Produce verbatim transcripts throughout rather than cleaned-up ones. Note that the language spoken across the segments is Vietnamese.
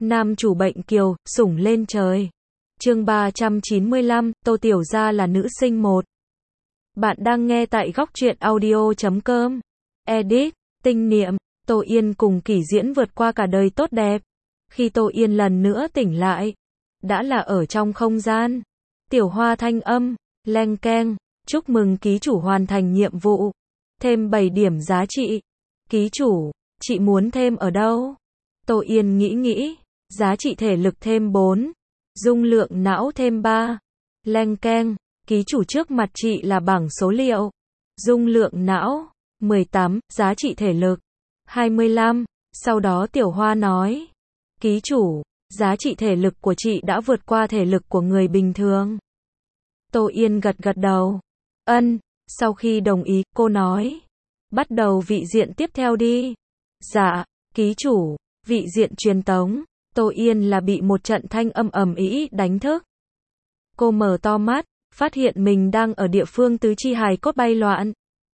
Nam chủ bệnh kiều, sủng lên trời. Chương ba trăm chín mươi lăm, Tô Tiểu Gia là nữ sinh một. Bạn đang nghe tại góc truyện audio chấm com. Edit, tinh niệm, Tô Yên cùng Kỷ Diễn vượt qua cả đời tốt đẹp. Khi Tô Yên lần nữa tỉnh lại, đã là ở trong không gian. Tiểu Hoa thanh âm, leng keng, chúc mừng ký chủ hoàn thành nhiệm vụ. Thêm bảy điểm giá trị. Ký chủ, chị muốn thêm ở đâu? Tô Yên nghĩ nghĩ, giá trị thể lực thêm bốn. Dung lượng não thêm ba. Leng keng, ký chủ trước mặt chị là bảng số liệu. Dung lượng não, mười tám, giá trị thể lực, hai mươi lăm. Sau đó Tiểu Hoa nói, ký chủ, giá trị thể lực của chị đã vượt qua thể lực của người bình thường. Tô Yên gật gật đầu. Ân, sau khi đồng ý, cô nói, bắt đầu vị diện tiếp theo đi. Dạ, ký chủ, vị diện truyền tống. Tô Yên là bị một trận thanh âm ầm ĩ đánh thức. Cô mở to mắt, phát hiện mình đang ở địa phương tứ chi hài cốt bay loạn.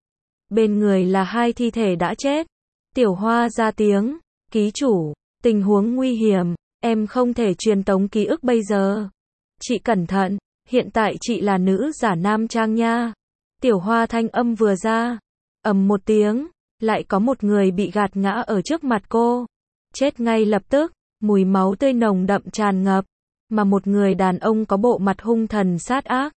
Bên người là hai thi thể đã chết. Tiểu Hoa ra tiếng, ký chủ, tình huống nguy hiểm, em không thể truyền tống ký ức bây giờ. Chị cẩn thận, hiện tại chị là nữ giả nam trang nha. Tiểu Hoa thanh âm vừa ra, ầm một tiếng, lại có một người bị gạt ngã ở trước mặt cô. Chết ngay lập tức, mùi máu tươi nồng đậm tràn ngập, mà một người đàn ông có bộ mặt hung thần sát ác.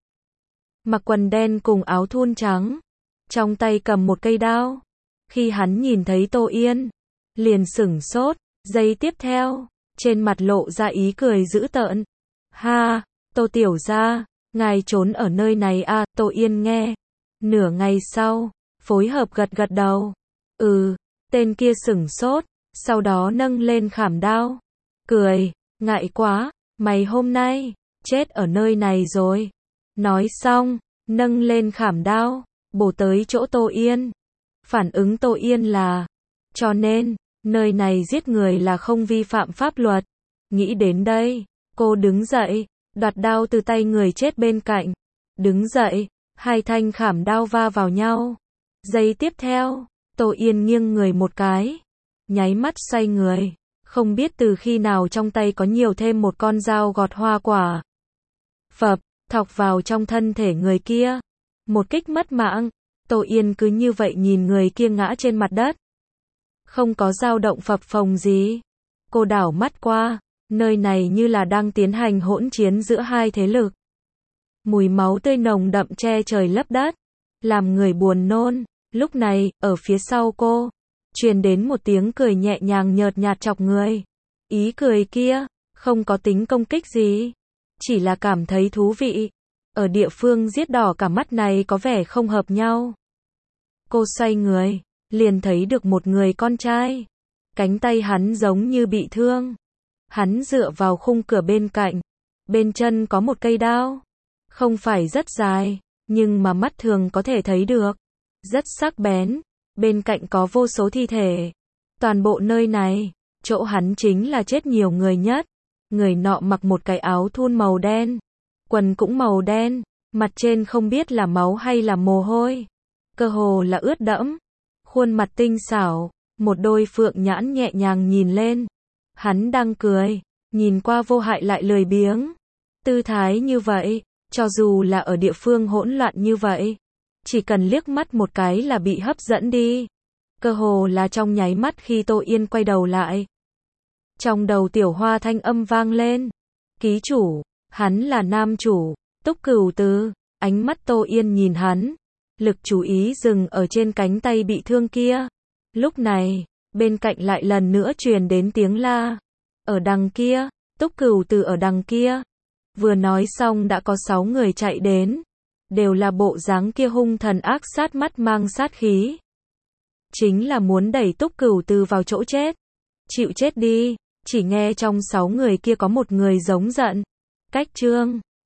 Mặc quần đen cùng áo thun trắng, trong tay cầm một cây đao. Khi hắn nhìn thấy Tô Yên, liền sửng sốt, giây tiếp theo, trên mặt lộ ra ý cười dữ tợn. Ha, Tô Tiểu Gia, ngài trốn ở nơi này à? Tô Yên nghe. Nửa ngày sau, phối hợp gật gật đầu. Ừ, tên kia sửng sốt, sau đó nâng lên khảm đao. Cười, ngại quá, mày hôm nay, chết ở nơi này rồi. Nói xong, nâng lên khảm đao, bổ tới chỗ Tô Yên. Phản ứng Tô Yên là, cho nên, nơi này giết người là không vi phạm pháp luật. Nghĩ đến đây, cô đứng dậy, đoạt đao từ tay người chết bên cạnh. Đứng dậy, hai thanh khảm đao va vào nhau. Giây tiếp theo, Tô Yên nghiêng người một cái, nháy mắt xoay người. Không biết từ khi nào trong tay có nhiều thêm một con dao gọt hoa quả. Phập, thọc vào trong thân thể người kia. Một kích mất mạng. Tô Yên cứ như vậy nhìn người kia ngã trên mặt đất. Không có dao động phập phồng gì. Cô đảo mắt qua, nơi này như là đang tiến hành hỗn chiến giữa hai thế lực. Mùi máu tươi nồng đậm che trời lấp đất, làm người buồn nôn. Lúc này, ở phía sau cô, truyền đến một tiếng cười nhẹ nhàng nhợt nhạt chọc người. Ý cười kia, không có tính công kích gì, chỉ là cảm thấy thú vị. Ở địa phương giết đỏ cả mắt này có vẻ không hợp nhau. Cô xoay người, liền thấy được một người con trai. Cánh tay hắn giống như bị thương. Hắn dựa vào khung cửa bên cạnh. Bên chân có một cây đao. Không phải rất dài, nhưng mà mắt thường có thể thấy được. Rất sắc bén. Bên cạnh có vô số thi thể. Toàn bộ nơi này, chỗ hắn chính là chết nhiều người nhất. Người nọ mặc một cái áo thun màu đen. Quần cũng màu đen. Mặt trên không biết là máu hay là mồ hôi. Cơ hồ là ướt đẫm. Khuôn mặt tinh xảo. Một đôi phượng nhãn nhẹ nhàng nhìn lên. Hắn đang cười. Nhìn qua vô hại lại lười biếng. Tư thái như vậy, cho dù là ở địa phương hỗn loạn như vậy, chỉ cần liếc mắt một cái là bị hấp dẫn đi. Cơ hồ là trong nháy mắt khi Tô Yên quay đầu lại. Trong đầu Tiểu Hoa thanh âm vang lên. Ký chủ, hắn là nam chủ, Túc Cửu Từ. Ánh mắt Tô Yên nhìn hắn. Lực chú ý dừng ở trên cánh tay bị thương kia. Lúc này, bên cạnh lại lần nữa truyền đến tiếng la. Ở đằng kia, Túc Cửu Từ ở đằng kia. Vừa nói xong đã có sáu người chạy đến. Đều là bộ dáng kia hung thần ác sát, mắt mang sát khí. Chính là muốn đẩy Túc Cửu Từ vào chỗ chết. Chịu chết đi. Chỉ nghe trong sáu người kia có một người giống giận. Cách trương.